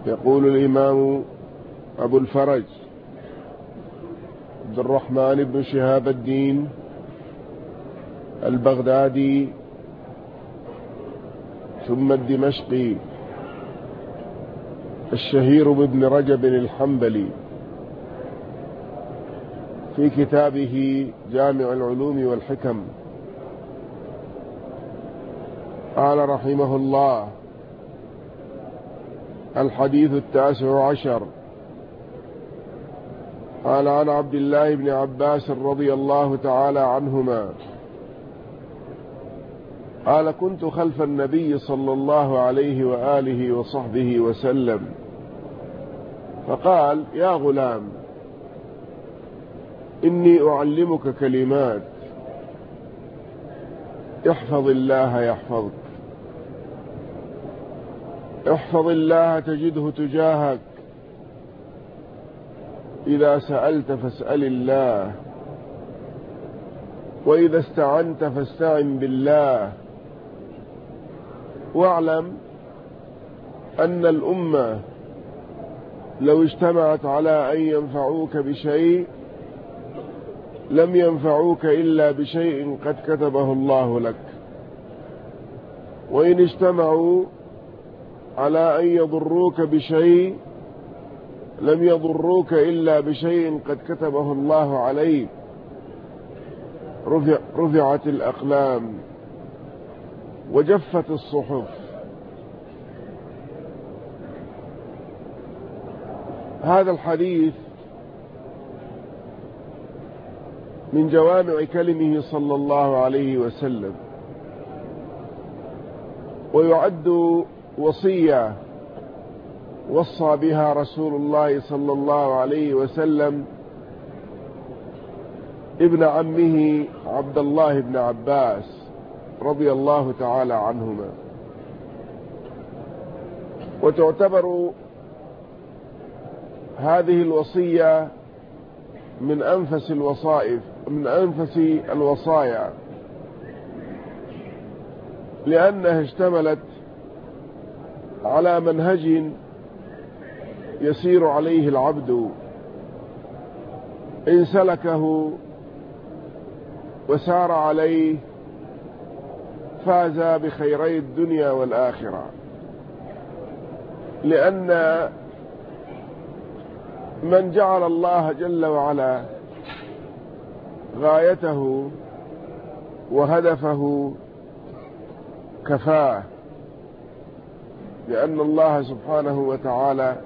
يقول الإمام أبو الفرج عبد الرحمن بن شهاب الدين البغدادي ثم الدمشقي الشهير بابن رجب الحنبلي في كتابه جامع العلوم والحكم قال رحمه الله: الحديث 19 قال: عن عبد الله بن عباس رضي الله تعالى عنهما قال: كنت خلف النبي صلى الله عليه وآله وصحبه وسلم، فقال: يا غلام، إني أعلمك كلمات، احفظ الله يحفظك، احفظ الله تجده تجاهك، إذا سألت فاسأل الله، وإذا استعنت فاستعن بالله، واعلم أن الأمة لو اجتمعت على أن ينفعوك بشيء لم ينفعوك إلا بشيء قد كتبه الله لك، وإن اجتمعوا على أن يضروك بشيء لم يضروك إلا بشيء قد كتبه الله عليك. رفعت الأقلام وجفت الصحف. هذا الحديث من جوامع كلمه صلى الله عليه وسلم، ويعد وصية وصى بها رسول الله صلى الله عليه وسلم ابن عمه عبد الله بن عباس رضي الله تعالى عنهما، وتعتبر هذه الوصية من أنفس الوصايا، لأنها اشتملت على منهج يسير عليه العبد، إن سلكه وسار عليه فاز بخيري الدنيا والآخرة، لأن من جعل الله جل وعلا غايته وهدفه كفاه، لأن الله سبحانه وتعالى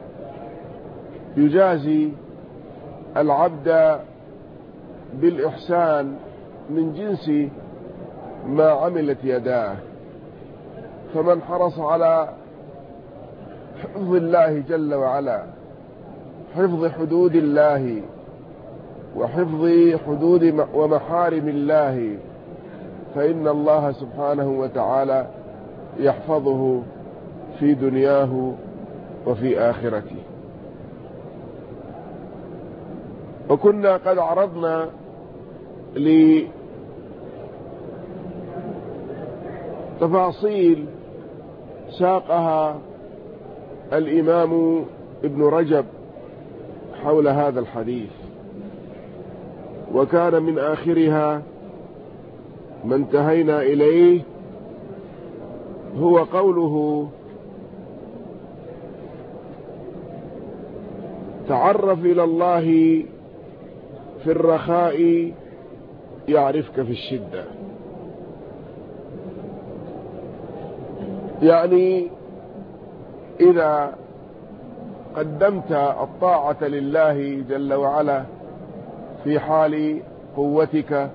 يجازي العبد بالإحسان من جنس ما عملت يداه. فمن حرص على حفظ الله جل وعلا، حفظ حدود الله وحفظ حدود ومحارم الله، فإن الله سبحانه وتعالى يحفظه في دنياه وفي آخرته. وكنا قد عرضنا لتفاصيل ساقها الإمام ابن رجب حول هذا الحديث، وكان من آخرها ما انتهينا إليه هو قوله: تعرف إلى الله في الرخاء يعرفك في الشدة. يعني إذا قدمت الطاعة لله جل وعلا في حال قوتك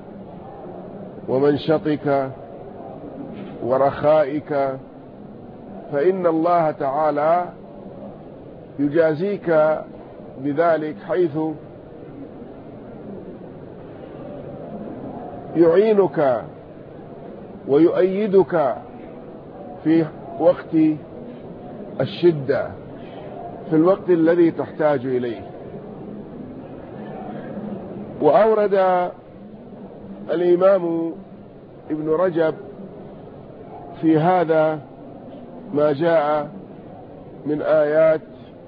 ومنشطك ورخائك، فإن الله تعالى يجازيك بذلك، حيث يعينك ويؤيدك في وقت الشدة، في الوقت الذي تحتاج إليه. وأورد الإمام ابن رجب في هذا ما جاء من آيات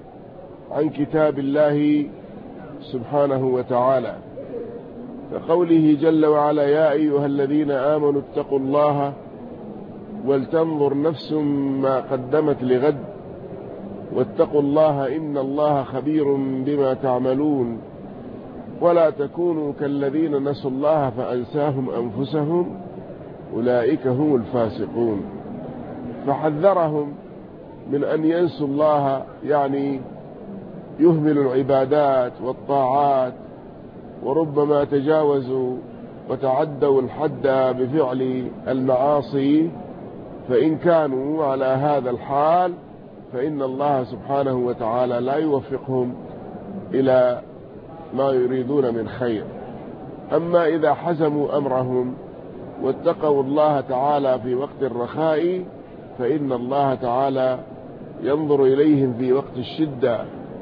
عن كتاب الله سبحانه وتعالى، كقوله جل وعلا: يا أيها الذين آمنوا اتقوا الله ولتنظر نفس ما قدمت لغد واتقوا الله إن الله خبير بما تعملون ولا تكونوا كالذين نسوا الله فأنساهم أنفسهم أولئك هم الفاسقون. فحذرهم من أن ينسوا الله، يعني يهملوا العبادات والطاعات، وربما تجاوزوا وتعدوا الحد بفعل المعاصي. فإن كانوا على هذا الحال فإن الله سبحانه وتعالى لا يوفقهم إلى ما يريدون من خير. أما إذا حزموا أمرهم واتقوا الله تعالى في وقت الرخاء فإن الله تعالى ينظر إليهم في وقت الشدة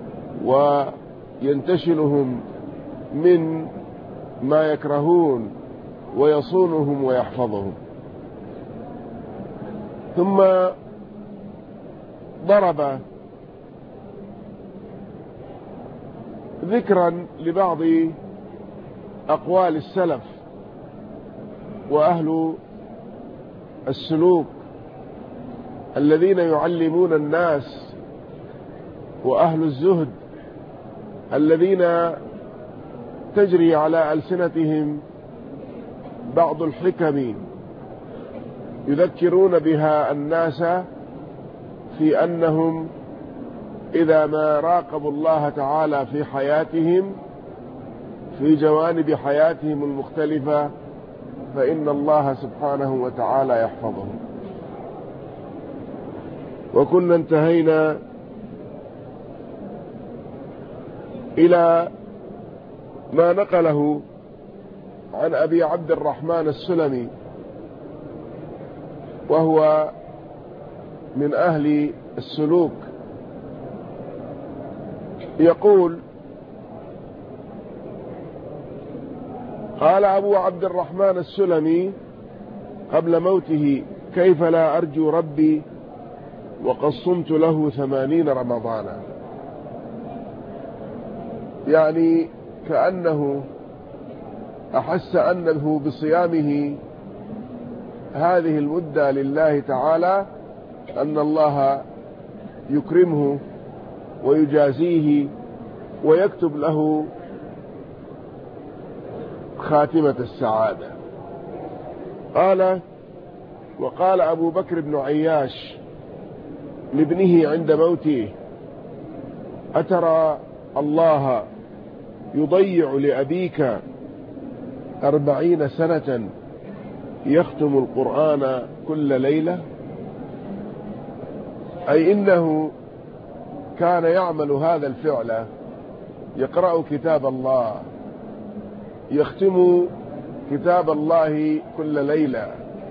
وينتشلهم من ما يكرهون ويصونهم ويحفظهم. ثم ضرب ذكرا لبعض أقوال السلف وأهل السلوك الذين يعلمون الناس، وأهل الزهد الذين تجري على ألسنتهم بعض الحكم يذكرون بها الناس في أنهم إذا ما راقبوا الله تعالى في حياتهم في جوانب حياتهم المختلفة فإن الله سبحانه وتعالى يحفظهم. وكنا انتهينا إلى ما نقله عن أبي عبد الرحمن السلمي، وهو من أهل السلوك، يقول: قال أبو عبد الرحمن السلمي قبل موته: كيف لا أرجو ربي وقد صمت له 80 رمضانا. يعني كأنه أحس أنه بصيامه هذه المدة لله تعالى أن الله يكرمه ويجازيه ويكتب له خاتمة السعادة. قال: وقال أبو بكر بن عياش لابنه عند موته: أترى الله يضيع لأبيك 40 سنة يختم القرآن كل ليلة؟ أي إنه كان يعمل هذا الفعل، يقرأ كتاب الله، يختم كتاب الله كل ليلة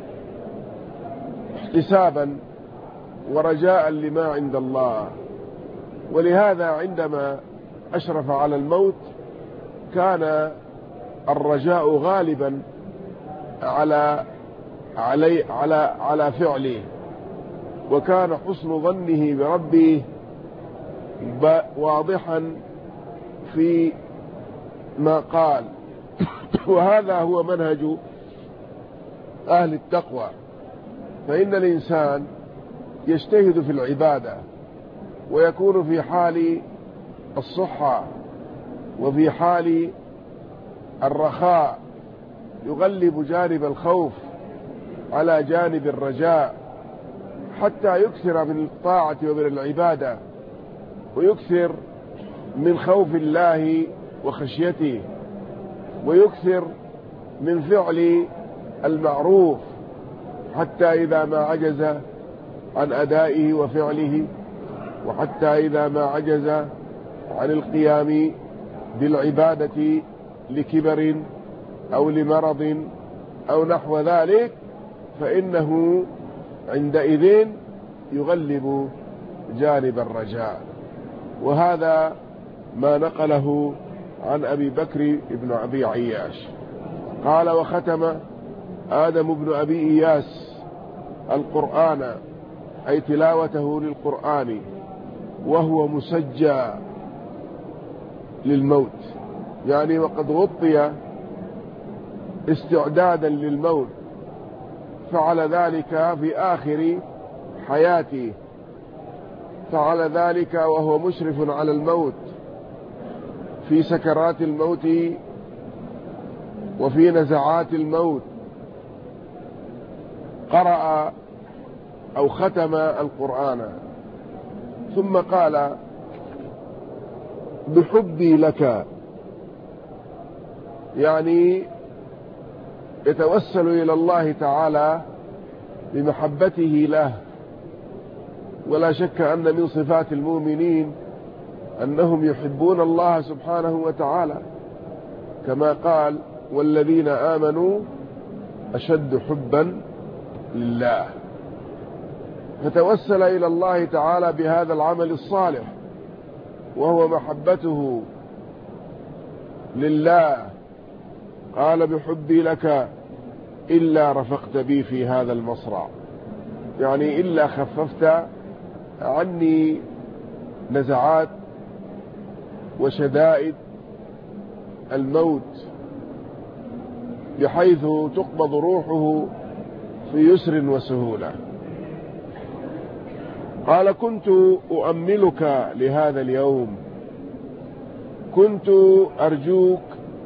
احتسابا ورجاء لما عند الله. ولهذا عندما أشرف على الموت كان الرجاء غالبا على فعله، وكان حسن ظنه بربه واضحا في ما قال. وهذا هو منهج أهل التقوى، فإن الإنسان يجتهد في العبادة ويكون في حال الصحة وفي حال الرخاء يغلب جانب الخوف على جانب الرجاء، حتى يكثر من الطاعة ومن العبادة، ويكثر من خوف الله وخشيته، ويكثر من فعل المعروف، حتى إذا ما عجز عن أدائه وفعله، وحتى إذا ما عجز عن القيام بالعبادة لكبر أو لمرض أو نحو ذلك، فإنه عندئذ يغلب جانب الرجاء. وهذا ما نقله عن أبي بكر بن أبي عياش. قال: وختم آدم بن أبي إياس القرآن، أي تلاوته للقرآن، وهو مسجى للموت، يعني وقد غطي استعدادا للموت، فعل ذلك في آخر حياته، فعل ذلك وهو مشرف على الموت في سكرات الموت وفي نزعات الموت. قرأ أو ختم القرآن ثم قال بحبي لك، يعني يتوسل إلى الله تعالى بمحبته له. ولا شك أن من صفات المؤمنين أنهم يحبون الله سبحانه وتعالى، كما قال والذين آمنوا أشد حبا لله. فتوسل إلى الله تعالى بهذا العمل الصالح وهو محبته لله. قال بحبي لك إلا رفقت بي في هذا المصرع، يعني إلا خففت عني نزعات وشدائد الموت بحيث تقبض روحه في يسر وسهولة. قال كنت أؤملك لهذا اليوم، كنت أرجوك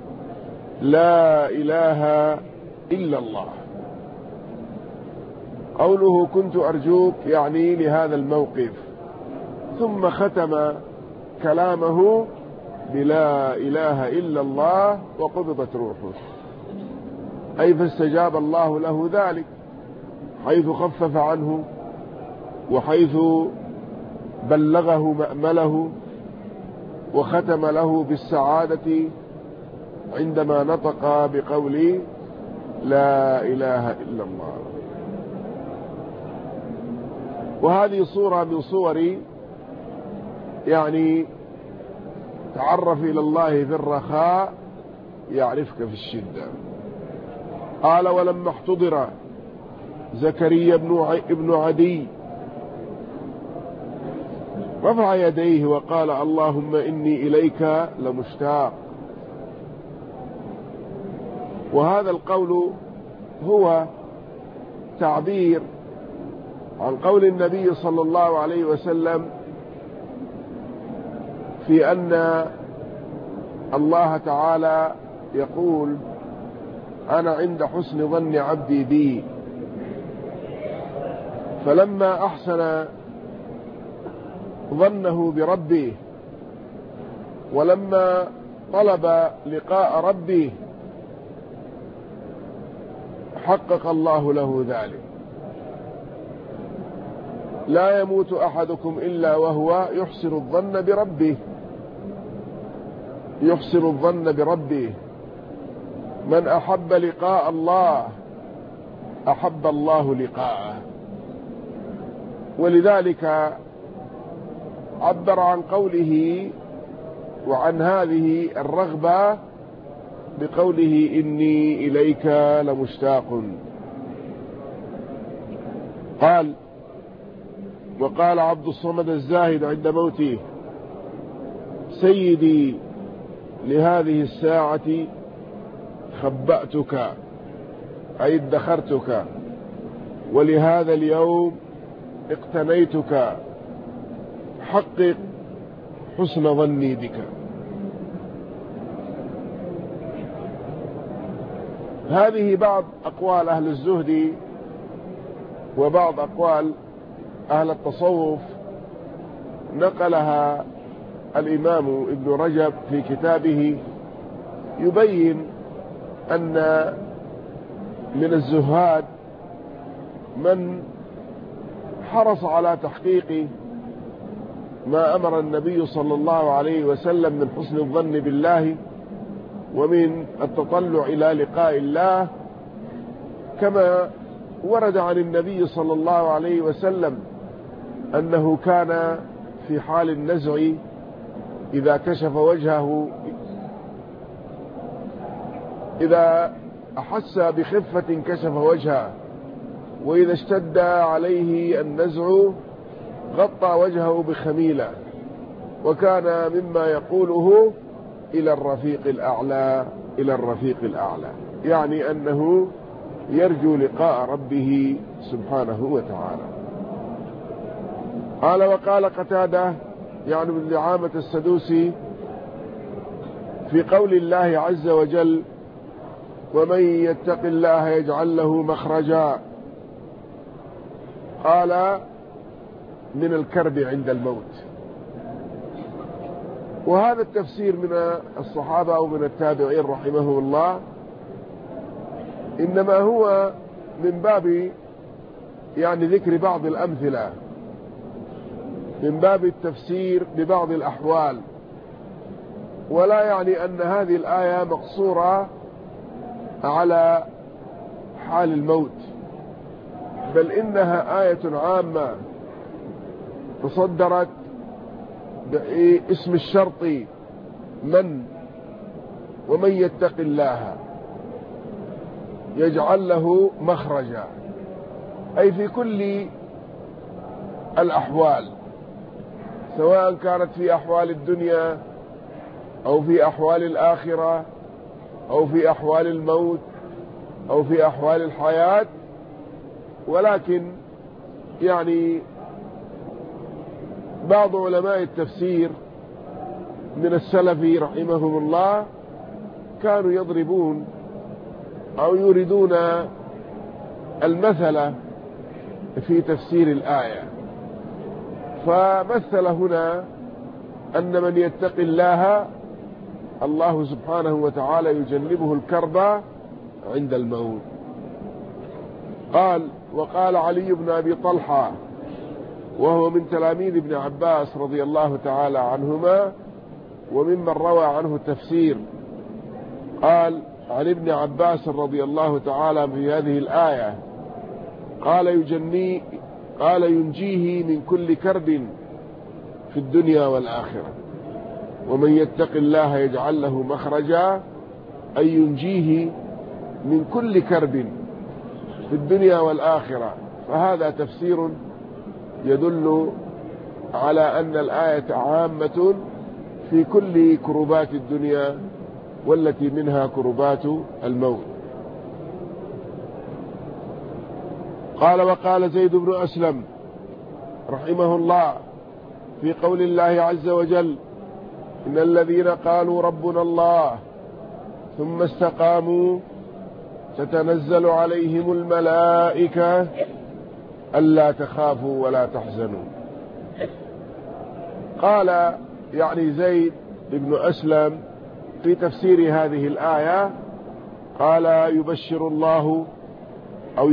لا إله إلا الله. قوله كنت أرجوك يعني لهذا الموقف، ثم ختم كلامه بلا إله إلا الله وقبضت روحه، أي فاستجاب الله له ذلك، حيث خفف عنه وحيث بلغه مأمله وختم له بالسعادة عندما نطق بقول لا إله إلا الله. وهذه صورة من صور يعني تعرف إلى الله في الرخاء يعرفك في الشدة. قال ولما احتضر زكريا ابن عدي رفع يديه وقال اللهم إني إليك لمشتاق. وهذا القول هو تعبير عن قول النبي صلى الله عليه وسلم في أن الله تعالى يقول أنا عند حسن ظن عبدي بي. فلما أحسن ظنه بربه ولما طلب لقاء ربه حقق الله له ذلك. لا يموت أحدكم إلا وهو يحسن الظن بربه، يحسن الظن بربه. من أحب لقاء الله أحب الله لقاءه. ولذلك عبر عن قوله وعن هذه الرغبة بقوله إني إليك لمشتاق. قال وقال عبد الصمد الزاهد عند موته سيدي لهذه الساعة خبأتك أي ادخرتك، ولهذا اليوم اقتنيتك، حقق حسن ظني بك. هذه بعض أقوال أهل الزهد وبعض أقوال أهل التصوف نقلها الإمام ابن رجب في كتابه، يبين أن من الزهاد من حرص على تحقيق ما أمر النبي صلى الله عليه وسلم من حسن الظن بالله ومن التطلع إلى لقاء الله، كما ورد عن النبي صلى الله عليه وسلم أنه كان في حال النزع إذا كشف وجهه، إذا أحس بخفة كشف وجهه، وإذا اشتد عليه النزع غطى وجهه بخميلة. وكان مما يقوله إلى الرفيق الأعلى، إلى الرفيق الأعلى، يعني أنه يرجو لقاء ربه سبحانه وتعالى. قال وقال قتادة يعني من دعامة السدوسي في قول الله عز وجل ومن يتق الله يجعل له مخرجا، قال من الكرب عند الموت. وهذا التفسير من الصحابة أو من التابعين رحمهم الله إنما هو من باب يعني ذكر بعض الأمثلة، من باب التفسير ببعض الأحوال، ولا يعني أن هذه الآية مقصورة على حال الموت، بل إنها آية عامة تصدرت باسم الشرط من، ومن يتق الله يجعل له مخرجا، أي في كل الأحوال، سواء كانت في أحوال الدنيا أو في أحوال الآخرة أو في أحوال الموت أو في أحوال الحياة. ولكن يعني بعض علماء التفسير من السلف رحمهم الله كانوا يضربون أو يريدون المثل في تفسير الآية، فمثل هنا أن من يتق الله الله سبحانه وتعالى يجنبه الكرب عند الموت. قال وقال علي بن أبي طلحة وهو من تلاميذ ابن عباس رضي الله تعالى عنهما وممن روى عنه التفسير، قال عن ابن عباس رضي الله تعالى في هذه الآية قال ينجيه من كل كرب في الدنيا والآخرة، ومن يتق الله يجعل له مخرجا، أي ينجيه من كل كرب في الدنيا والآخرة. فهذا تفسير يدل على أن الآية عامة في كل كربات الدنيا والتي منها كربات الموت. قال وقال زيد بن أسلم رحمه الله في قول الله عز وجل إن الذين قالوا ربنا الله ثم استقاموا تتنزل عليهم الملائكة ألا تخافوا ولا تحزنوا. قال يعني زيد بن أسلم في تفسير هذه الآية قال يبشر الله أو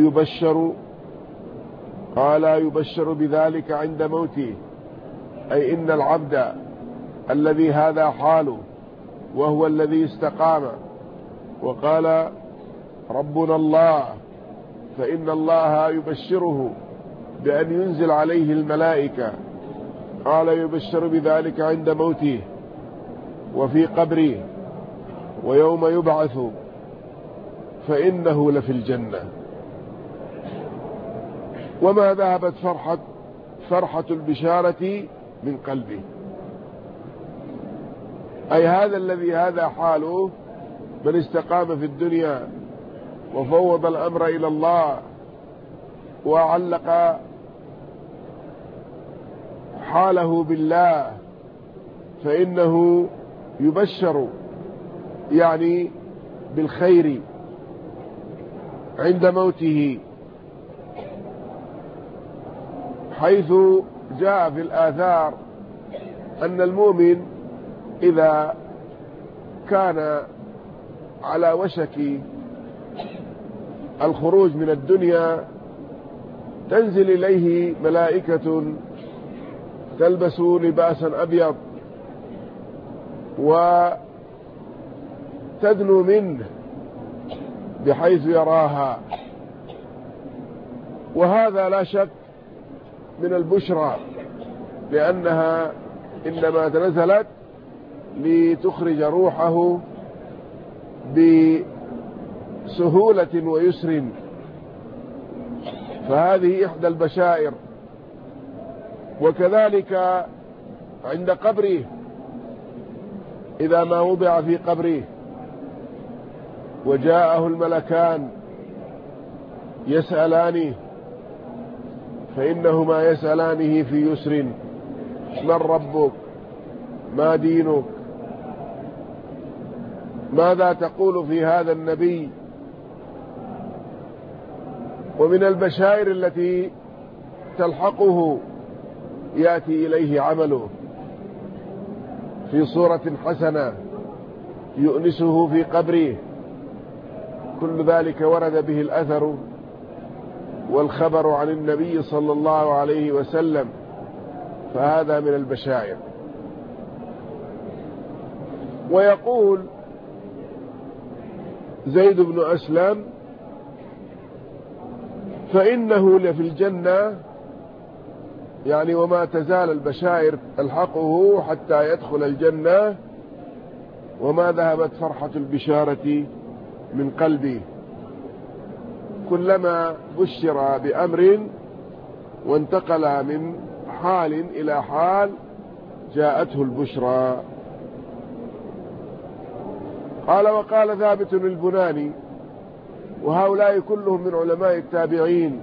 يبشر بذلك عند موته، أي إن العبد الذي هذا حاله وهو الذي استقام وقال ربنا الله فإن الله يبشره بأن ينزل عليه الملائكة، قال يبشر بذلك عند موته وفي قبره ويوم يبعث فإنه لفي الجنة. وما ذهبت فرحة البشارة من قلبه، أي هذا الذي هذا حاله من استقام في الدنيا وفوض الأمر إلى الله وعلق حاله بالله، فإنه يبشر يعني بالخير عند موته، حيث جاء في الآثار أن المؤمن إذا كان على وشك الخروج من الدنيا تنزل إليه ملائكة تلبس لباسا أبيض وتدنو منه بحيث يراها، وهذا لا شك من البشرى، لأنها إنما نزلت لتخرج روحه بسهولة ويسر، فهذه إحدى البشائر. وكذلك عند قبره إذا ما وضع في قبره وجاءه الملكان يسألانه، فإنهما يسألانه في يسر: من ربك؟ ما دينك؟ ماذا تقول في هذا النبي؟ ومن البشائر التي تلحقه يأتي إليه عمله في صورة حسنة يؤنسه في قبره. كل ذلك ورد به الأثر والخبر عن النبي صلى الله عليه وسلم، فهذا من البشائر. ويقول زيد بن أسلم: فإنه لفي الجنة، يعني وما تزال البشائر تلحقه حتى يدخل الجنة، وما ذهبت فرحة البشارة من قلبي. كلما بشر بأمر وانتقل من حال إلى حال جاءته البشرى. قال: وقال ثابت البناني، وهؤلاء كلهم من علماء التابعين.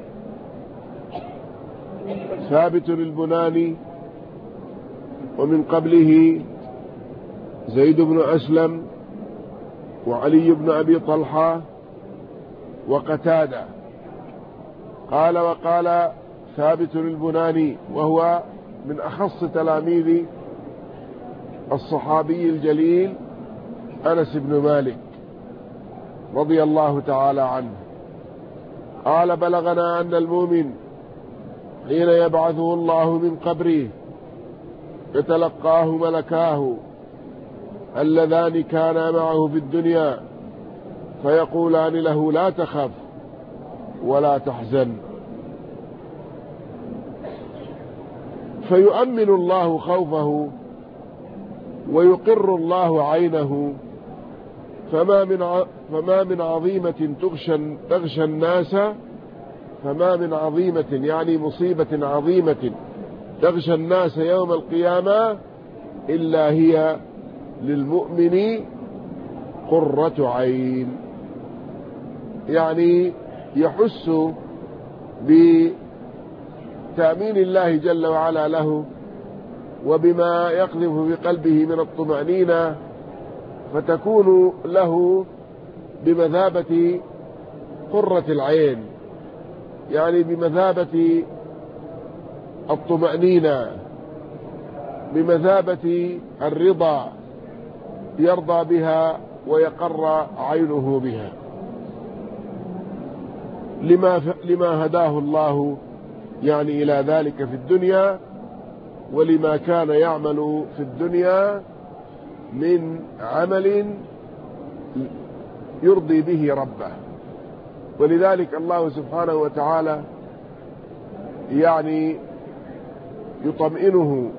ثابت البناني، ومن قبله زيد بن أسلم، وعلي بن أبي طلحة، وقتادة. قال: وقال ثابت البناني، وهو من أخص تلاميذ الصحابي الجليل أنس بن مالك رضي الله تعالى عنه. قال: بلغنا أن المؤمن حين يبعثه الله من قبره يتلقاه ملكاه اللذان كانا معه في الدنيا، فيقولان له: لا تخف ولا تحزن. فيؤمن الله خوفه ويقر الله عينه. فما من عظيمة تغشى الناس، فما من عظيمة يعني مصيبة عظيمة تغشى الناس يوم القيامة إلا هي للمؤمن قرة عين. يعني يحس بتأمين الله جل وعلا له، وبما يقذف في قلبه من الطمأنينة، فتكون له بمثابة قرة العين، يعني بمثابة الطمأنينة، بمثابة الرضا، يرضى بها ويقر عينه بها، لما هداه الله يعني إلى ذلك في الدنيا، ولما كان يعمل في الدنيا من عمل يرضي به ربه. ولذلك الله سبحانه وتعالى يعني يطمئنه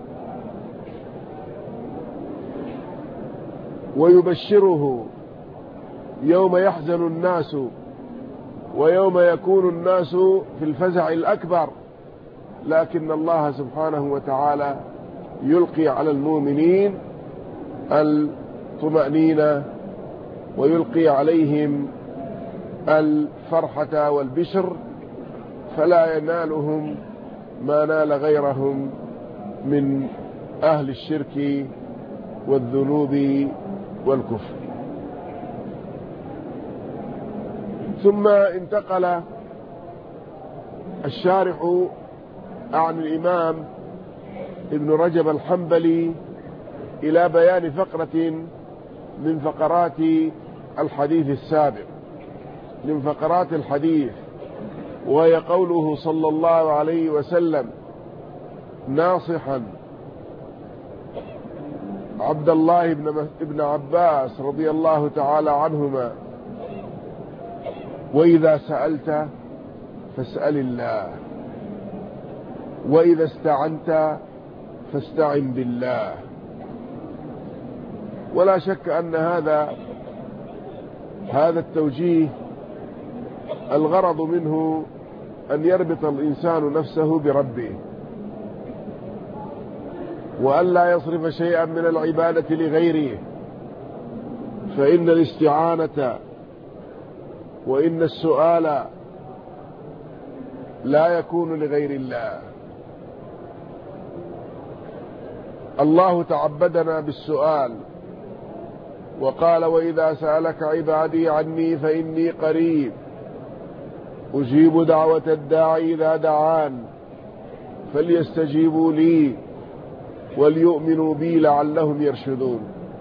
ويبشره يوم يحزن الناس ويوم يكون الناس في الفزع الأكبر، لكن الله سبحانه وتعالى يلقي على المؤمنين الطمأنينة ويلقي عليهم الفرحة والبشر، فلا ينالهم ما نال غيرهم من أهل الشرك والذنوب والكفر. ثم انتقل الشارح عن الإمام ابن رجب الحنبلي إلى بيان فقرة من فقرات الحديث السابق، من فقرات الحديث، وهي قوله صلى الله عليه وسلم ناصحا عبد الله بن عباس رضي الله تعالى عنهما: وإذا سألت فاسأل الله، وإذا استعنت فاستعن بالله. ولا شك أن هذا التوجيه الغرض منه أن يربط الإنسان نفسه بربه، وأن لا يصرف شيئا من العبادة لغيره، فإن الاستعانة وإن السؤال لا يكون لغير الله. الله تعبدنا بالسؤال وقال: وإذا سألك عبادي عني فإني قريب أجيب دعوة الداعي إذا دعان فليستجيبوا لي وليؤمنوا بي لعلهم يرشدون.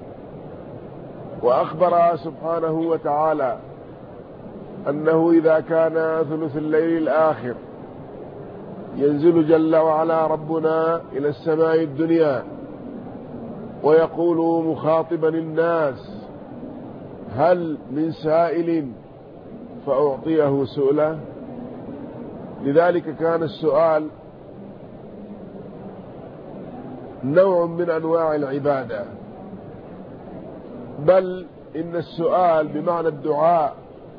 وأخبر سبحانه وتعالى أنه إذا كان ثلث الليل الآخر ينزل جل وعلا ربنا إلى السماء الدنيا ويقول مخاطبا الناس: هل من سائل فأعطيه سؤله. لذلك كان السؤال نوع من أنواع العبادة، بل إن السؤال بمعنى الدعاء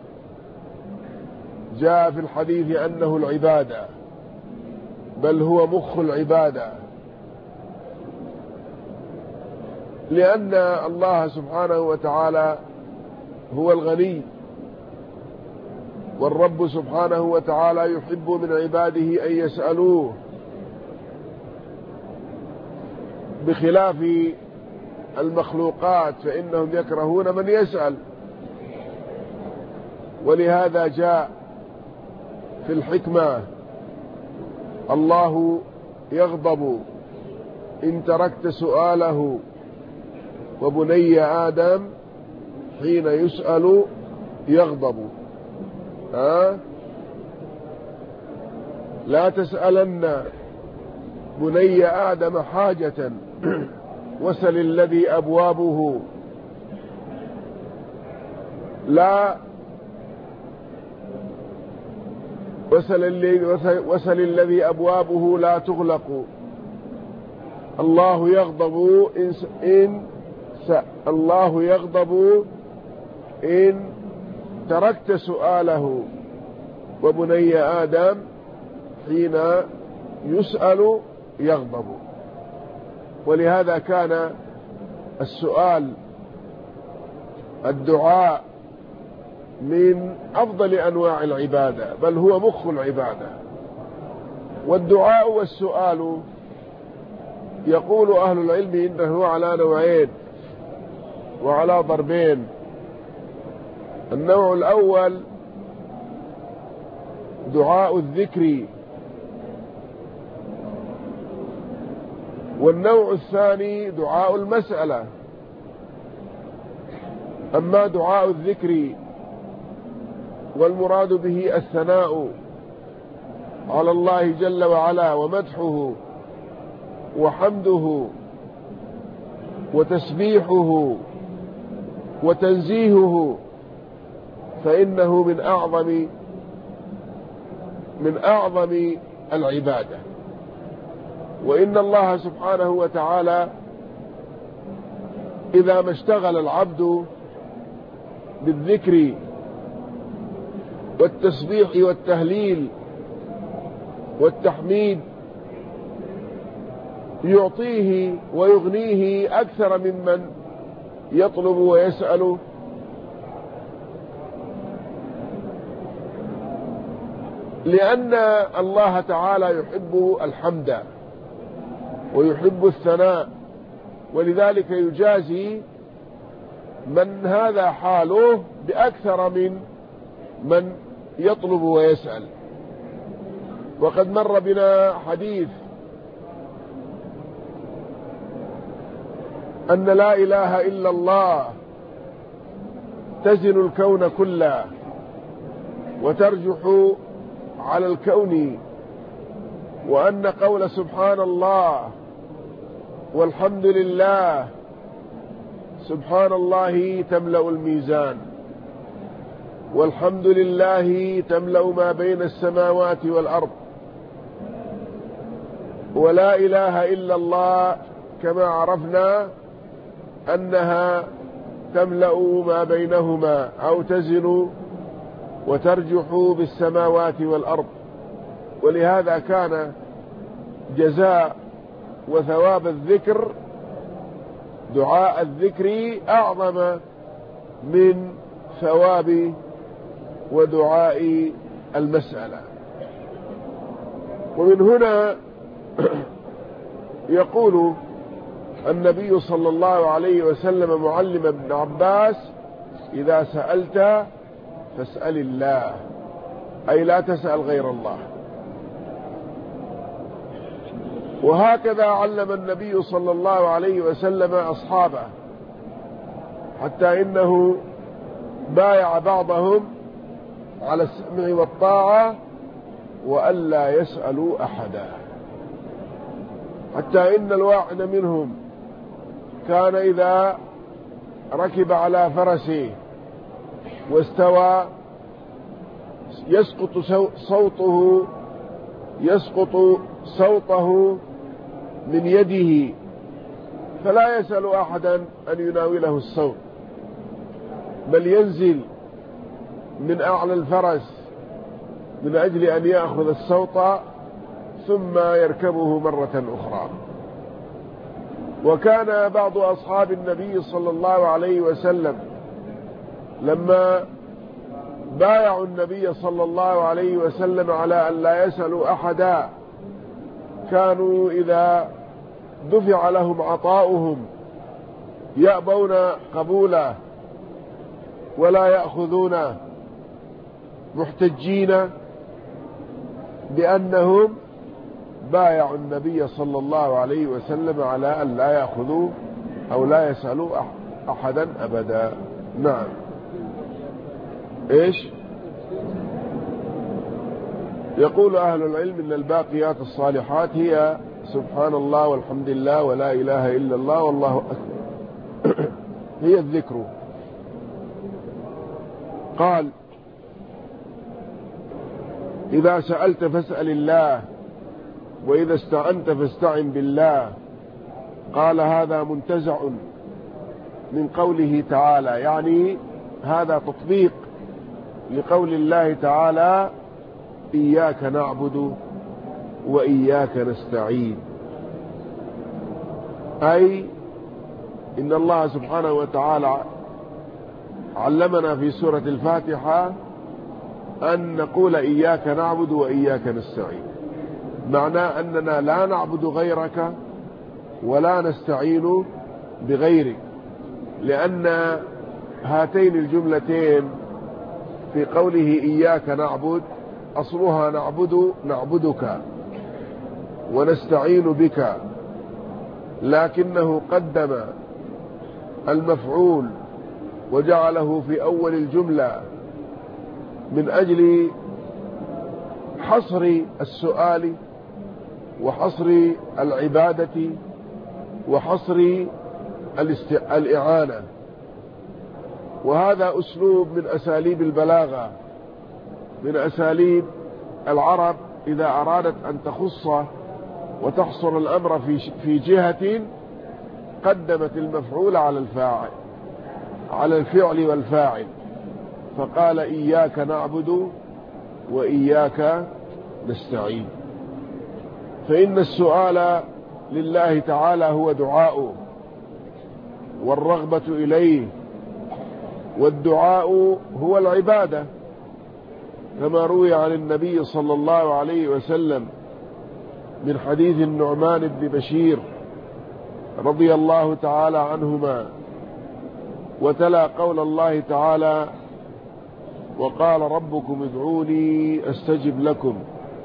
جاء في الحديث أنه العبادة، بل هو مخ العبادة، لأن الله سبحانه وتعالى هو الغني، والرب سبحانه وتعالى يحب من عباده أن يسألوه، بخلاف المخلوقات فإنهم يكرهون من يسأل. ولهذا جاء في الحكمة: الله يغضب إن تركت سؤاله، وبني آدم حين يسأل يغضب. لا تسألن بني آدم حاجة وسل الذي أبوابه لا وسل الذي أبوابه لا تغلق. الله يغضب إن تركت سؤاله، وبني آدم حين يسأل يغضب. ولهذا كان السؤال الدعاء من أفضل أنواع العبادة، بل هو مخ العبادة. والدعاء والسؤال يقول أهل العلم إنه على نوعين وعلى ضربين. النوع الأول دعاء الذكر، والنوع الثاني دعاء المسألة. أما دعاء الذكر والمراد به الثناء على الله جل وعلا ومدحه وحمده وتسبيحه وتنزيهه، فإنه من أعظم العبادة. وإن الله سبحانه وتعالى إذا ما اشتغل العبد بالذكر والتسبيح والتهليل والتحميد يعطيه ويغنيه أكثر ممن يطلب ويسأل. لأن الله تعالى يحب الحمد ويحب الثناء، ولذلك يجازي من هذا حاله بأكثر من يطلب ويسأل. وقد مر بنا حديث أن لا إله إلا الله تزن الكون كله وترجح على الكون، وأن قول سبحان الله والحمد لله سبحان الله تملأ الميزان، والحمد لله تملأ ما بين السماوات والأرض، ولا إله إلا الله كما عرفنا أنها تملأ ما بينهما أو تزن وترجح بالسماوات والأرض. ولهذا كان جزاء وثواب الذكر دعاء الذكر أعظم من ثواب ودعاء المسألة. ومن هنا يقول النبي صلى الله عليه وسلم معلم ابن عباس: إذا سألت فاسأل الله، أي لا تسأل غير الله. وهكذا علم النبي صلى الله عليه وسلم أصحابه، حتى إنه بايع بعضهم على السمع والطاعة وألا يسألوا أحدا، حتى إن الواحد منهم كان إذا ركب على فرسه واستوى يسقط صوته من يده، فلا يسأل أحدا أن يناوله الصوت، بل ينزل من أعلى الفرس من أجل أن يأخذ الصوت ثم يركبه مرة أخرى. وكان بعض أصحاب النبي صلى الله عليه وسلم لما بايعوا النبي صلى الله عليه وسلم على أن لا يسألوا أحدا، كانوا إذا دفع لهم عطاؤهم يأبون قبوله ولا يأخذونه، محتجين بأنهم بايعوا النبي صلى الله عليه وسلم على أن لا يأخذوا أو لا يسألوا أحدا أبدا. نعم. إيش؟ يقول أهل العلم إن الباقيات الصالحات هي سبحان الله والحمد لله ولا إله إلا الله والله أكبر، هي الذكر. قال: إذا سألت فاسأل الله، وإذا استعنت فاستعن بالله. قال: هذا منتزع من قوله تعالى، يعني هذا تطبيق لقول الله تعالى: إياك نعبد وإياك نستعين، أي إن الله سبحانه وتعالى علمنا في سورة الفاتحة أن نقول إياك نعبد وإياك نستعين، معناه أننا لا نعبد غيرك ولا نستعين بغيرك، لأن هاتين الجملتين في قوله إياك نعبد أصلها نعبدك ونستعين بك، لكنه قدم المفعول وجعله في أول الجملة من أجل حصر السؤال وحصر العبادة وحصر الإعانة. وهذا أسلوب من أساليب البلاغة، من أساليب العرب إذا أرادت أن تخص وتحصر الأمر في جهة قدمت المفعول على الفاعل، على الفعل والفاعل، فقال إياك نعبد وإياك نستعين. فإن السؤال لله تعالى هو دعاء والرغبة إليه، والدعاء هو العبادة، كما روي عن النبي صلى الله عليه وسلم من حديث النعمان بن بشير رضي الله تعالى عنهما، وتلا قول الله تعالى: وقال ربكم ادعوني أستجب لكم.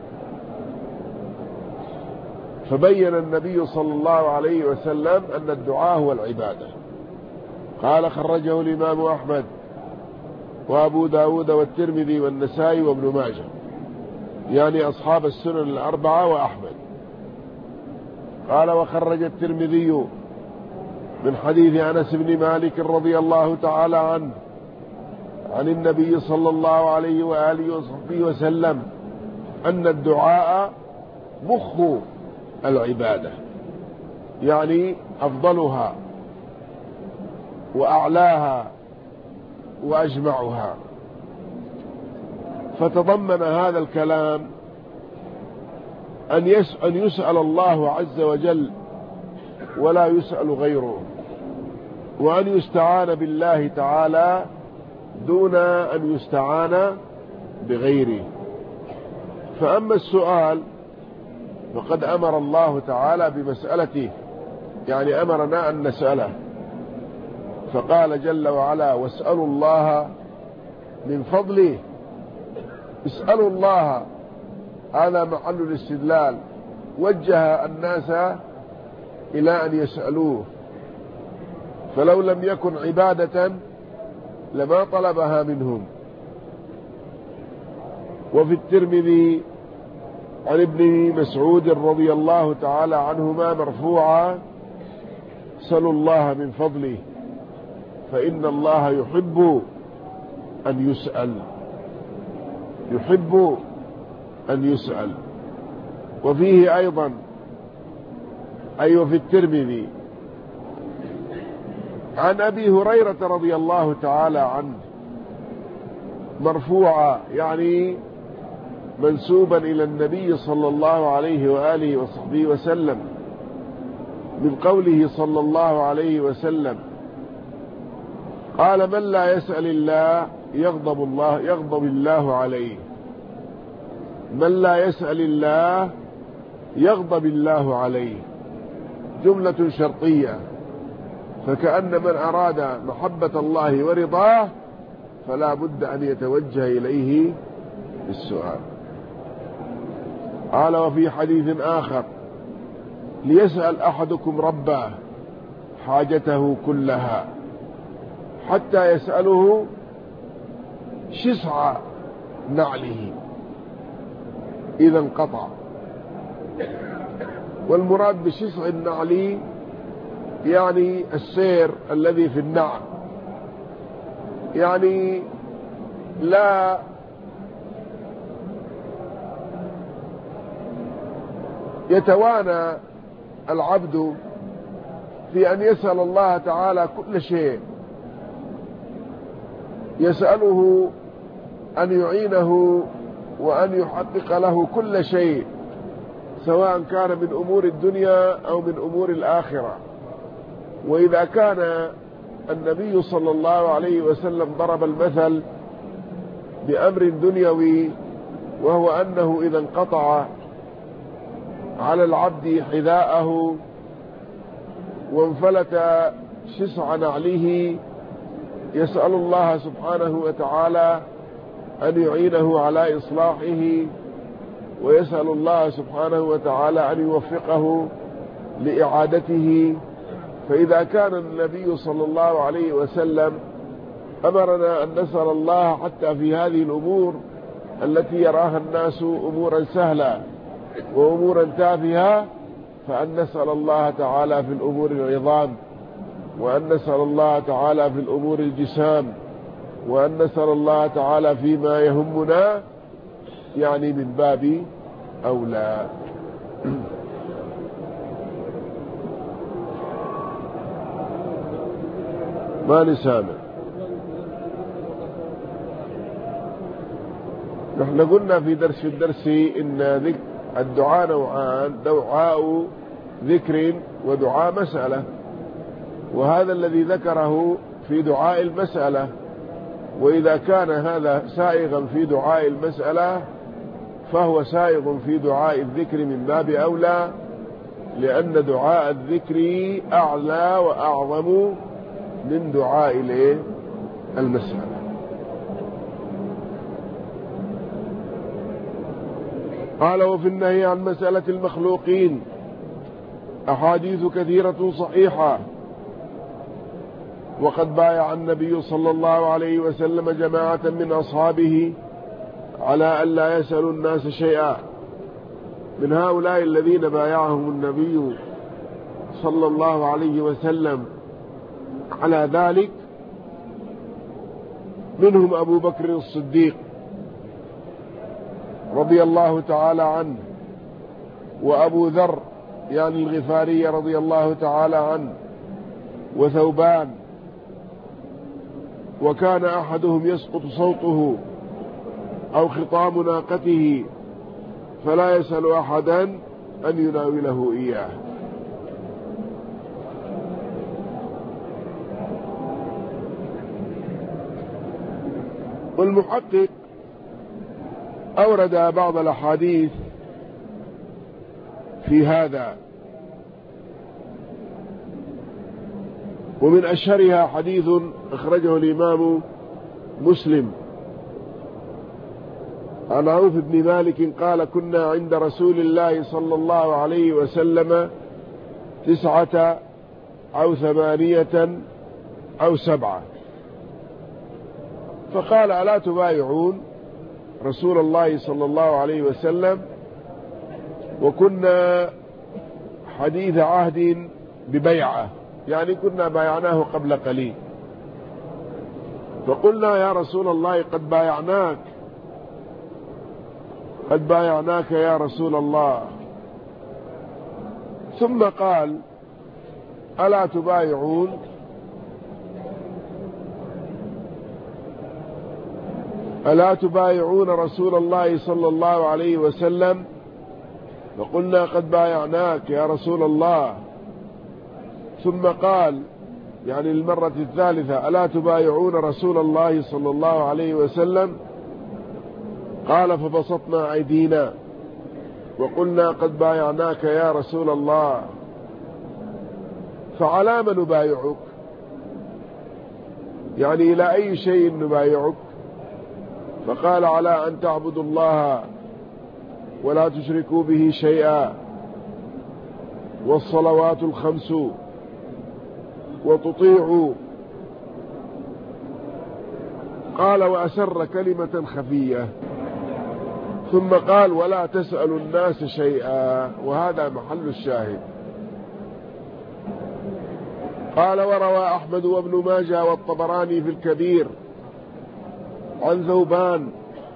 فبين النبي صلى الله عليه وسلم أن الدعاء هو العبادة. قال: خرجه الإمام أحمد وأبو داود والترمذي والنسائي وابن ماجه، يعني أصحاب السنن الأربعة وأحمد. قال: وخرج الترمذي من حديث أنس بن مالك رضي الله تعالى عنه عن النبي صلى الله عليه وآله وصحبه وسلم أن الدعاء مخ العبادة، يعني أفضلها وأعلاها وأجمعها. فتضمن هذا الكلام أن يسأل الله عز وجل ولا يسأل غيره، وأن يستعان بالله تعالى دون أن يستعان بغيره. فأما السؤال فقد أمر الله تعالى بمسألته، يعني أمرنا أن نسأله، فقال جل وعلا: واسألوا الله من فضله. اسألوا الله، هذا محل الاستدلال، وجه الناس إلى أن يسألوه، فلو لم يكن عبادة لما طلبها منهم. وفي الترمذي عن ابن مسعود رضي الله تعالى عنهما مرفوعا: سلوا الله من فضله فإن الله يحب أن يسأل، يحب أن يسأل. وفيه أيضا في الترمذي عن أبي هريرة رضي الله تعالى عنه مرفوعا، يعني منسوبا إلى النبي صلى الله عليه وآله وصحبه وسلم، من قوله صلى الله عليه وسلم: قال: من لا يسأل الله يغضب الله عليه. من لا يسأل الله يغضب الله عليه، جملة شرطية، فكأن من أراد محبة الله ورضاه فلا بد أن يتوجه إليه بالسؤال. قال: وفي حديث آخر: ليسأل أحدكم ربه حاجته كلها حتى يسأله شسع نعله إذا انقطع. والمراد بشسع النعل يعني السير الذي في النعل، يعني لا يتوانى العبد في أن يسأل الله تعالى كل شيء، يسأله أن يعينه وأن يحقق له كل شيء، سواء كان من أمور الدنيا أو من أمور الآخرة. وإذا كان النبي صلى الله عليه وسلم ضرب المثل بأمر دنيوي، وهو أنه إذا انقطع على العبد حذاءه وانفلت شسع نعله، يسأل الله سبحانه وتعالى أن يعينه على إصلاحه، ويسأل الله سبحانه وتعالى أن يوفقه لإعادته. فإذا كان النبي صلى الله عليه وسلم أمرنا أن نسأل الله حتى في هذه الأمور التي يراها الناس أمورا سهلة وأمورا تافهة، فأن نسأل الله تعالى في الأمور العظام، وأن نسأل الله تعالى في الأمور الجسام، وأن نسأل الله تعالى فيما يهمنا، يعني من باب أولى. ما نسامع. نحن قلنا في الدرس إن الدعاء نوعان: دعاء ذكر ودعاء مسألة، وهذا الذي ذكره في دعاء المسألة. وإذا كان هذا سائغا في دعاء المسألة فهو سائغ في دعاء الذكر من باب أولى، لأن دعاء الذكر أعلى وأعظم من دعاء المسألة. قال: وفي النهي عن مسألة المخلوقين أحاديث كثيرة صحيحة، وقد بايع النبي صلى الله عليه وسلم جماعة من أصحابه على أن لا يسألوا الناس شيئا. من هؤلاء الذين بايعهم النبي صلى الله عليه وسلم على ذلك منهم أبو بكر الصديق رضي الله تعالى عنه، وأبو ذر يعني الغفاري رضي الله تعالى عنه، وثوبان. وكان أحدهم يسقط صوته أو خطام ناقته فلا يسأل أحدا أن يناوله إياه. والمحقق أورد بعض الأحاديث في هذا، ومن أشهرها حديث أخرجه الإمام مسلم عن عوف بن مالك قال: كنا عند رسول الله صلى الله عليه وسلم 9 أو 8 أو 7، فقال: ألا تبايعون رسول الله صلى الله عليه وسلم؟ وكنا حديث عهد ببيعة، يعني كنا بايعناه قبل قليل، فقلنا: يا رسول الله قد بايعناك يا رسول الله. ثم قال: ألا تبايعون رسول الله صلى الله عليه وسلم؟ فقلنا: قد بايعناك يا رسول الله. ثم قال، يعني المرة الثالثة: ألا تبايعون رسول الله صلى الله عليه وسلم؟ قال: فبسطنا أيدينا وقلنا: قد بايعناك يا رسول الله. فعلى ما نبايعك؟ يعني إلى أي شيء نبايعك؟ فقال: على أن تعبدوا الله ولا تشركوا به شيئا، والصلوات الخمس، وتطيعوا. قال: وأسر كلمة خفية. ثم قال: ولا تسألوا الناس شيئا، وهذا محل الشاهد. قال: وروى أحمد وابن ماجه والطبراني في الكبير عن ذوبان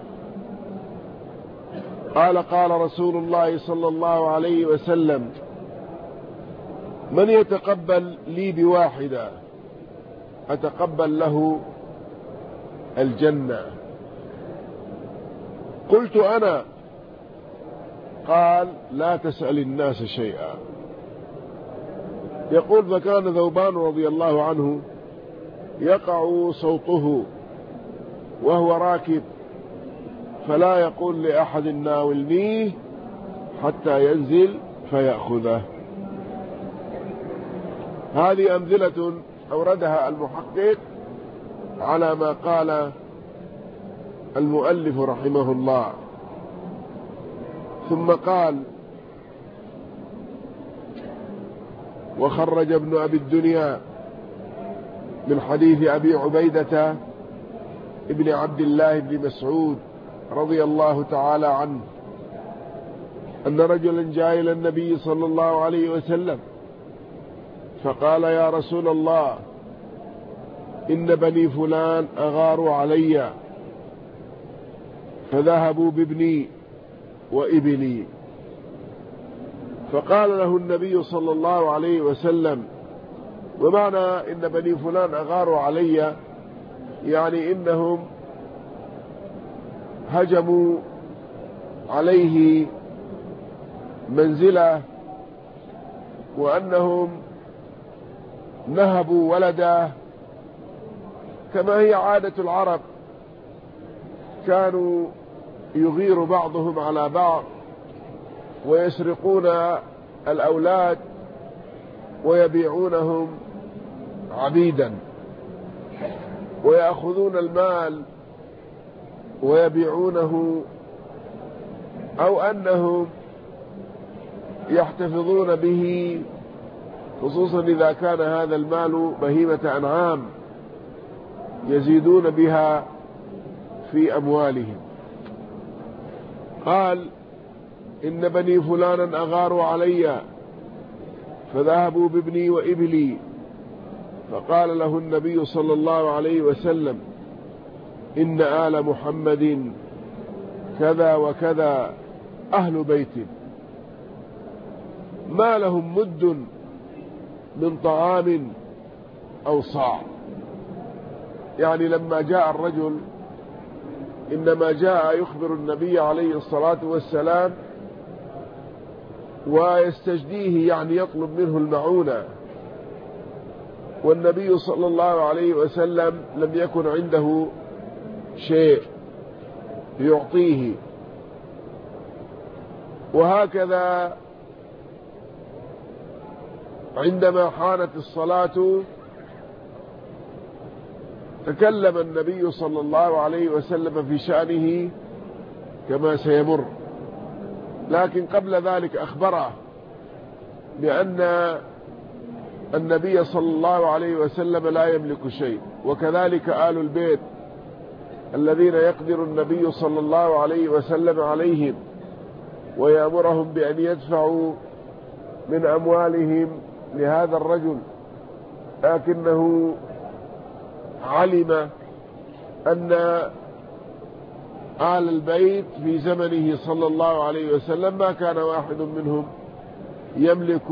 قال: قال رسول الله صلى الله عليه وسلم: من يتقبل لي بواحدة أتقبل له الجنة. قلت: أنا. قال: لا تسأل الناس شيئا. يقول: فكان ذوبان رضي الله عنه يقع صوته وهو راكب، فلا يقول لأحد ناولنيه حتى ينزل فيأخذه. هذه أمثلة أوردها المحقق على ما قال المؤلف رحمه الله. ثم قال: وخرج ابن أبي الدنيا من حديث أبي عبيدة ابن عبد الله بن مسعود رضي الله تعالى عنه أن رجلا جاء إلى النبي صلى الله عليه وسلم فقال: يا رسول الله، إن بني فلان أغاروا علي فذهبوا بابني وإبلي. فقال له النبي صلى الله عليه وسلم: ومعنى إن بني فلان أغاروا علي؟ يعني إنهم هجموا عليه منزله، وأنهم نهبوا ولده، كما هي عادة العرب، كانوا يغير بعضهم على بعض ويسرقون الأولاد ويبيعونهم عبيدا، ويأخذون المال ويبيعونه، أو أنهم يحتفظون به، خصوصا إذا كان هذا المال بهيمة أنعام يزيدون بها في أموالهم. قال: إن بني فلانا أغاروا علي فذهبوا بابني وإبلي. فقال له النبي صلى الله عليه وسلم: إن آل محمد كذا وكذا أهل بيت ما لهم مد من طعام أو صاع. يعني لما جاء الرجل إنما جاء يخبر النبي عليه الصلاة والسلام ويستجديه، يعني يطلب منه المعونة، والنبي صلى الله عليه وسلم لم يكن عنده شيء يعطيه. وهكذا عندما حانت الصلاة تكلم النبي صلى الله عليه وسلم في شأنه كما سيمر، لكن قبل ذلك أخبره بأن النبي صلى الله عليه وسلم لا يملك شيء، وكذلك آل البيت الذين يقدر النبي صلى الله عليه وسلم عليهم ويأمرهم بأن يدفعوا من أموالهم لهذا الرجل، لكنه علم أن آل البيت في زمنه صلى الله عليه وسلم ما كان واحد منهم يملك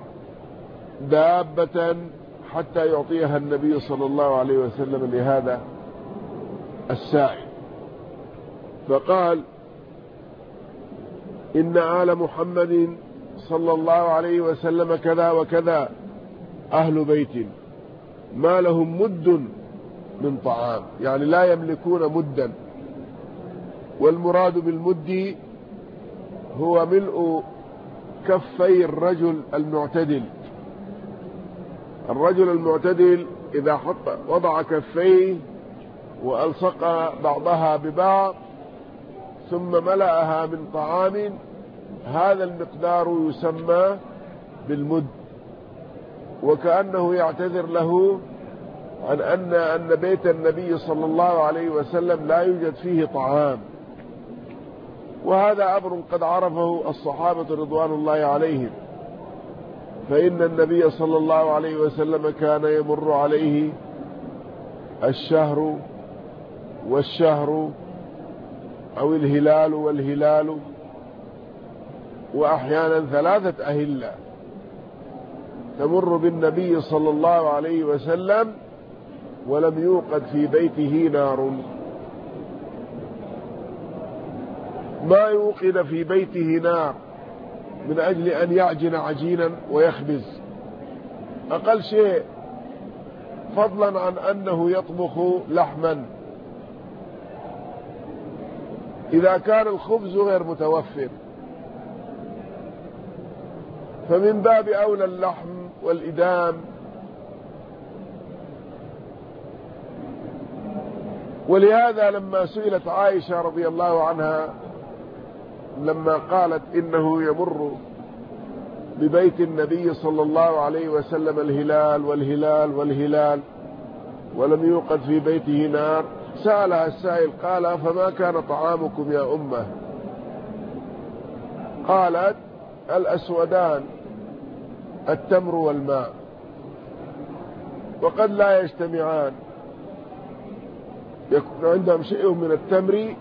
دابة حتى يعطيها النبي صلى الله عليه وسلم لهذا السائل. فقال إن آل محمد صلى الله عليه وسلم كذا وكذا أهل بيت ما لهم مد من طعام، يعني لا يملكون مدا، والمراد بالمد هو ملء كفي الرجل المعتدل. الرجل المعتدل إذا وضع كفيه وألصق بعضها ببعض ثم ملأها من طعام، هذا المقدار يسمى بالمد، وكأنه يعتذر له عن أن بيت النبي صلى الله عليه وسلم لا يوجد فيه طعام. وهذا أمر قد عرفه الصحابة رضوان الله عليهم، فإن النبي صلى الله عليه وسلم كان يمر عليه الشهر والشهر أو الهلال والهلال، وأحيانا 3 أهلة تمر بالنبي صلى الله عليه وسلم ولم يوقد في بيته نار. ما يوقد في بيته نار من أجل أن يعجن عجينا ويخبز أقل شيء، فضلا عن أنه يطبخ لحما إذا كان الخبز غير متوفر، فمن باب أولى اللحم والإدام. ولهذا لما سئلت عائشة رضي الله عنها لما قالت إنه يمر ببيت النبي صلى الله عليه وسلم الهلال والهلال والهلال ولم يوقد في بيته نار، سألها السائل قال فما كان طعامكم يا أمه؟ قالت الأسودان التمر والماء، وقد لا يجتمعان، يكون عندهم شيء من التمر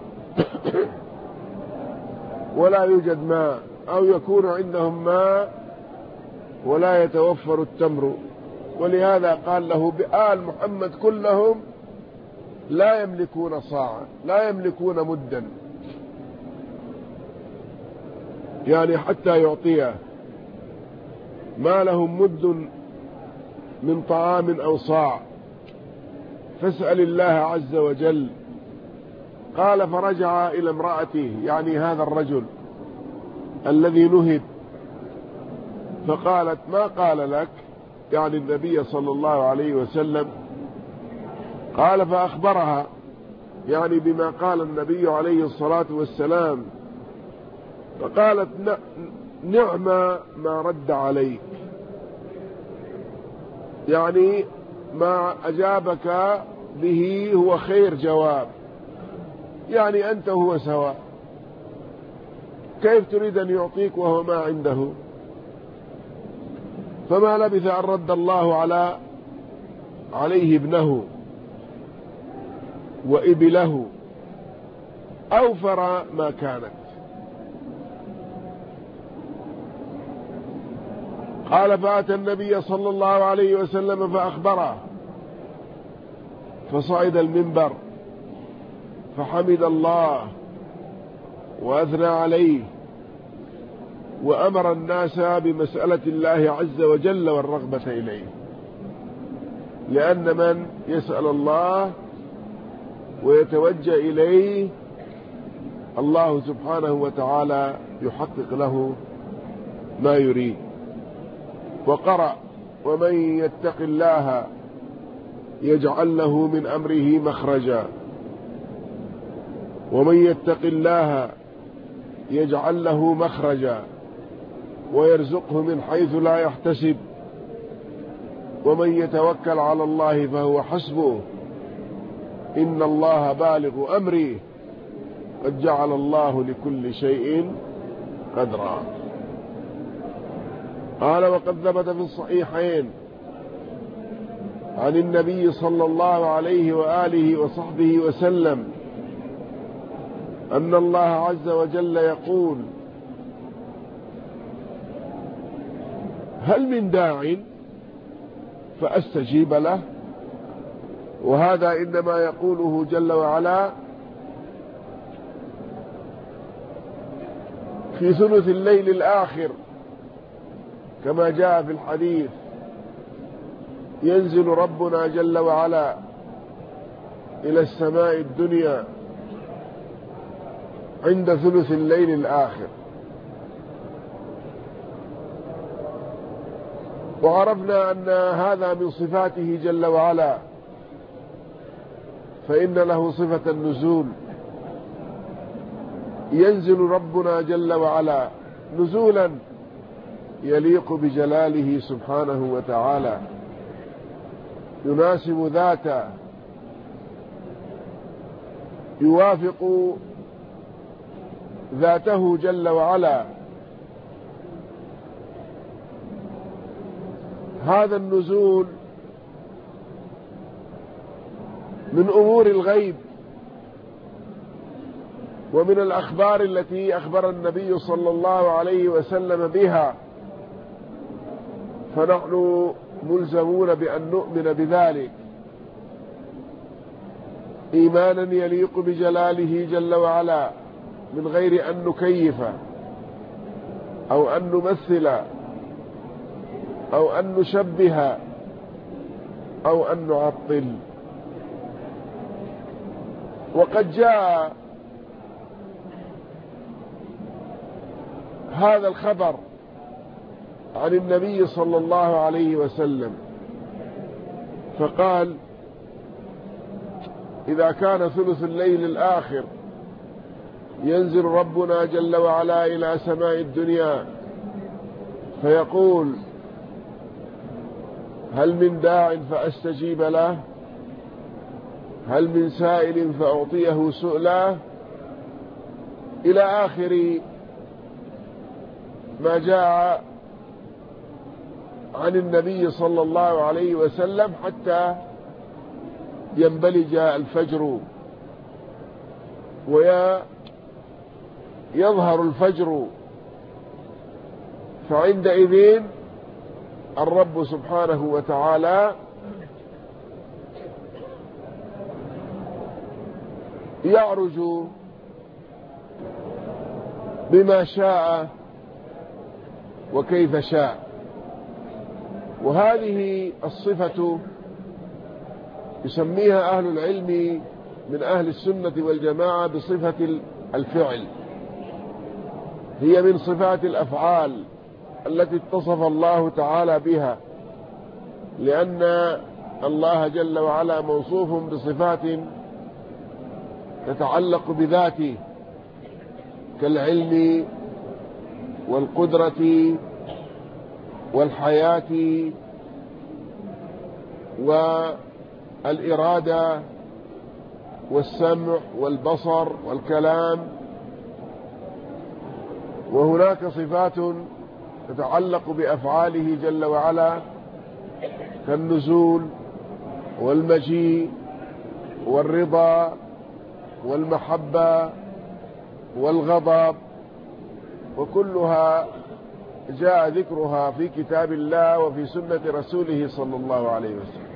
ولا يوجد ماء، أو يكون عندهم ماء ولا يتوفر التمر. ولهذا قال له بآل محمد كلهم لا يملكون صاعا، لا يملكون مدا، يعني حتى يعطيه ما لهم مد من طعام أو صاع، فاسأل الله عز وجل. قال فرجع إلى امرأته، يعني هذا الرجل الذي نهب، فقالت ما قال لك، يعني النبي صلى الله عليه وسلم. قال فأخبرها يعني بما قال النبي عليه الصلاة والسلام، فقالت نعم ما رد عليك، يعني ما أجابك به هو خير جواب، يعني أنت هو سواء، كيف تريد أن يعطيك وهو ما عنده؟ فما لبث أن رد الله عليه ابنه وإبله أوفر ما كانت. قال فأتى النبي صلى الله عليه وسلم فأخبره، فصعد المنبر فحمد الله وأثنى عليه، وأمر الناس بمسألة الله عز وجل والرغبة إليه، لأن من يسأل الله ويتوجه إليه، الله سبحانه وتعالى يحقق له ما يريد. وقرأ: ومن يتق الله يجعل له من أمره مخرجا، ومن يتق الله يجعل له مخرجا ويرزقه من حيث لا يحتسب، ومن يتوكل على الله فهو حسبه، إن الله بالغ أمره، قد جعل الله لكل شيء قدرا. قال: وقد ثبت في الصحيحين عن النبي صلى الله عليه وآله وصحبه وسلم أن الله عز وجل يقول: هل من داع فأستجيب له؟ وهذا إنما يقوله جل وعلا في ثلث الليل الآخر، كما جاء في الحديث: ينزل ربنا جل وعلا إلى السماء الدنيا عند ثلث الليل الآخر. وعرفنا أن هذا من صفاته جل وعلا، فإن له صفة النزول، ينزل ربنا جل وعلا نزولا يليق بجلاله سبحانه وتعالى، يناسب ذاته، يوافق ذاته جل وعلا. هذا النزول من أمور الغيب ومن الأخبار التي أخبر النبي صلى الله عليه وسلم بها، فنحن ملزمون بأن نؤمن بذلك إيمانا يليق بجلاله جل وعلا، من غير أن نكيف أو أن نمثل أو أن نشبه أو أن نعطل. وقد جاء هذا الخبر عن النبي صلى الله عليه وسلم، فقال: إذا كان ثلث الليل الآخر ينزل ربنا جل وعلا إلى سماء الدنيا فيقول: هل من داع فأستجيب له؟ هل من سائل فأعطيه سؤله؟ إلى آخر ما جاء عن النبي صلى الله عليه وسلم، حتى ينبلج الفجر ويظهر الفجر، فعندئذ الرب سبحانه وتعالى يعرج بما شاء وكيف شاء. وهذه الصفة يسميها أهل العلم من أهل السنة والجماعة بصفة الفعل، هي من صفات الأفعال التي اتصف الله تعالى بها، لأن الله جل وعلا موصوف بصفات تتعلق بذاته، كالعلم والقدرة والحياة والإرادة والسمع والبصر والكلام. وهناك صفات تتعلق بأفعاله جل وعلا، كالنزول والمجيء والرضا والمحبة والغضب، وكلها جاء ذكرها في كتاب الله وفي سنة رسوله صلى الله عليه وسلم.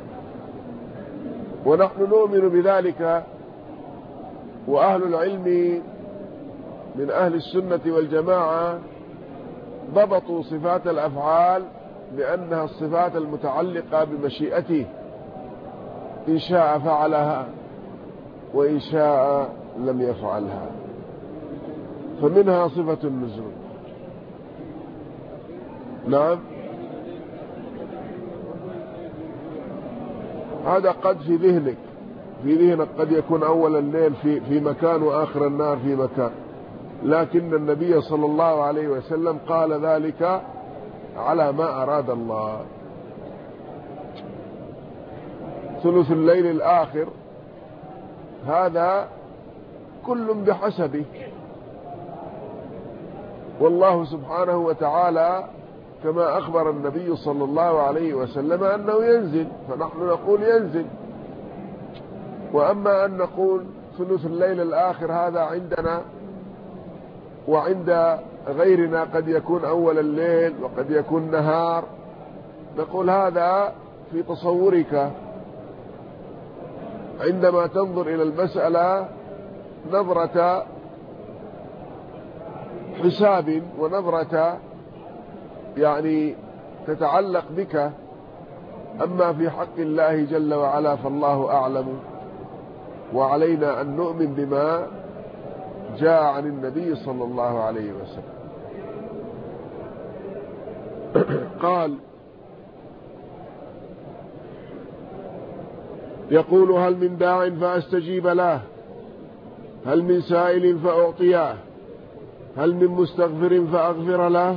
ونحن نؤمن بذلك، وأهل العلم من أهل السنة والجماعة ضبطوا صفات الأفعال بأنها الصفات المتعلقة بمشيئته، إن شاء فعلها وإن شاء لم يفعلها. فمنها صفة النزول. نعم، هذا قد في ذهنك قد يكون أول الليل في مكان وآخر النهار في مكان، لكن النبي صلى الله عليه وسلم قال ذلك على ما أراد الله. ثلث الليل الآخر هذا كل بحسبه، والله سبحانه وتعالى كما أخبر النبي صلى الله عليه وسلم أنه ينزل، فنحن نقول ينزل. وأما أن نقول ثلث الليل الآخر هذا عندنا وعند غيرنا قد يكون أول الليل وقد يكون نهار، نقول هذا في تصورك عندما تنظر إلى المسألة نظرة حساب ونظرة يعني تتعلق بك. أما في حق الله جل وعلا فالله أعلم، وعلينا أن نؤمن بما جاء عن النبي صلى الله عليه وسلم. قال يقول هل من داع فأستجيب له، هل من سائل فأعطيه، هل من مستغفر فأغفر له.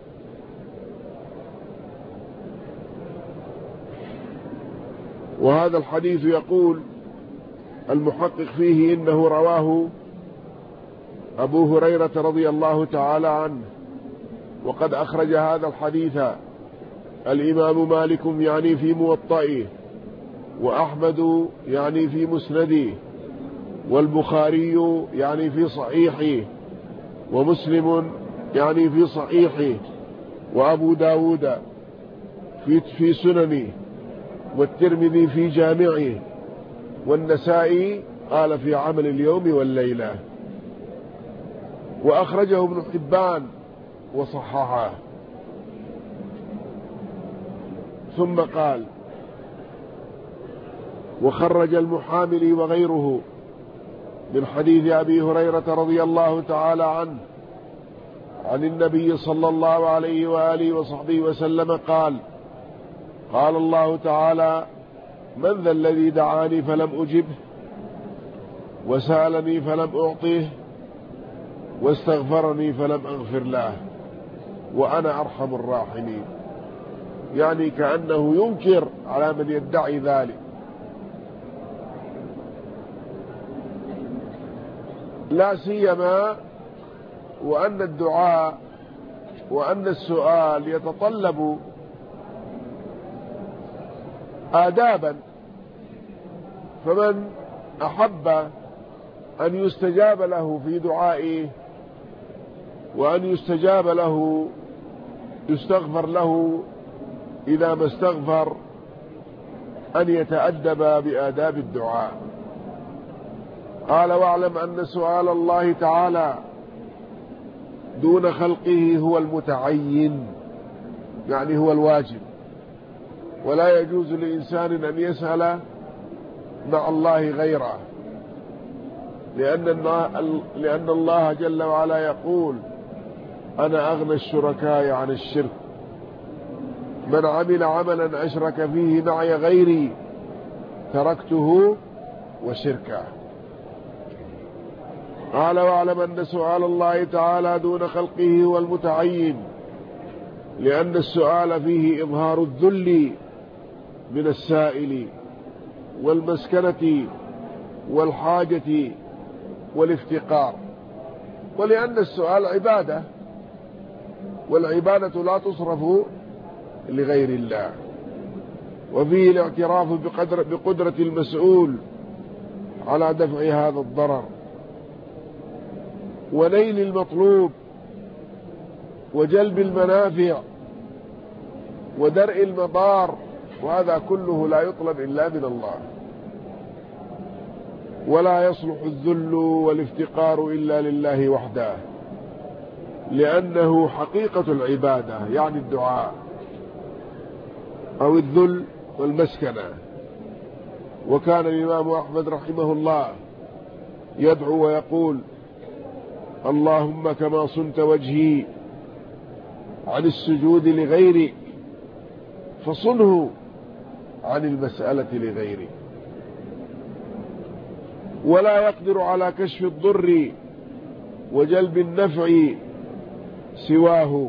وهذا الحديث يقول المحقق فيه إنه رواه أبو هريرة رضي الله تعالى عنه، وقد أخرج هذا الحديث الإمام مالك يعني في موطئه، وأحمد يعني في مسنده، والبخاري يعني في صحيحه، ومسلم يعني في صحيحه، وأبو داود في سننه، والترمذي في جامعه، والنسائي قال في عمل اليوم والليلة، وأخرجه ابن حبان وصححه. ثم قال وخرج المحاملي وغيره من حديث أبي هريرة رضي الله تعالى عنه عن النبي صلى الله عليه وآله وصحبه وسلم قال قال الله تعالى من ذا الذي دعاني فلم أجبه، وسألني فلم أعطيه، واستغفرني فلم أغفر له، وأنا أرحم الراحمين. يعني كأنه ينكر على من يدعي ذلك. لا سيما وأن الدعاء وأن السؤال يتطلب آدابا، فمن أحب أن يستجاب له في دعائه وأن يستجاب له يستغفر له إذا ما استغفر أن يتأدب بآداب الدعاء. قال واعلم أن سؤال الله تعالى دون خلقه هو المتعين، يعني هو الواجب، ولا يجوز لإنسان أن يسأل مع الله غيره، لأن الله جل وعلا يقول أنا أغنى الشركاء عن الشرك، من عمل عملا أشرك فيه معي غيري تركته وشركه. قال واعلم أن سؤال الله تعالى دون خلقه هو المتعين، لأن السؤال فيه إظهار الذل من السائل والمسكنة والحاجة والافتقار، ولأن السؤال عبادة، والعبادة لا تصرف لغير الله، وفيه الاعتراف بقدرة المسؤول على دفع هذا الضرر ونيل المطلوب وجلب المنافع ودرء المضار، وهذا كله لا يطلب إلا من الله. ولا يصلح الذل والافتقار إلا لله وحده، لأنه حقيقة العبادة، يعني الدعاء أو الذل والمسكنة. وكان الإمام أحمد رحمه الله يدعو ويقول اللهم كما صنت وجهي عن السجود لغيرك فصنه عن المسألة لغيرك، ولا يقدر على كشف الضر وجلب النفع سواه،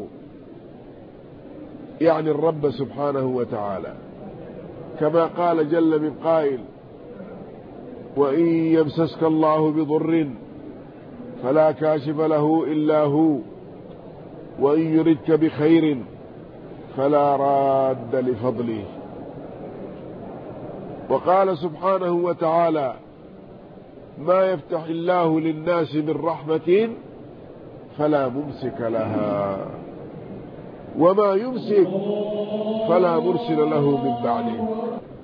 يعني الرب سبحانه وتعالى، كما قال جل من قائل وإن يمسسك الله بضر فلا كاشف له إلا هو وإن يردك بخير فلا راد لفضله. وقال سبحانه وتعالى ما يفتح الله للناس من رحمة فلا ممسك لها وما يمسك فلا مرسل له من بعده.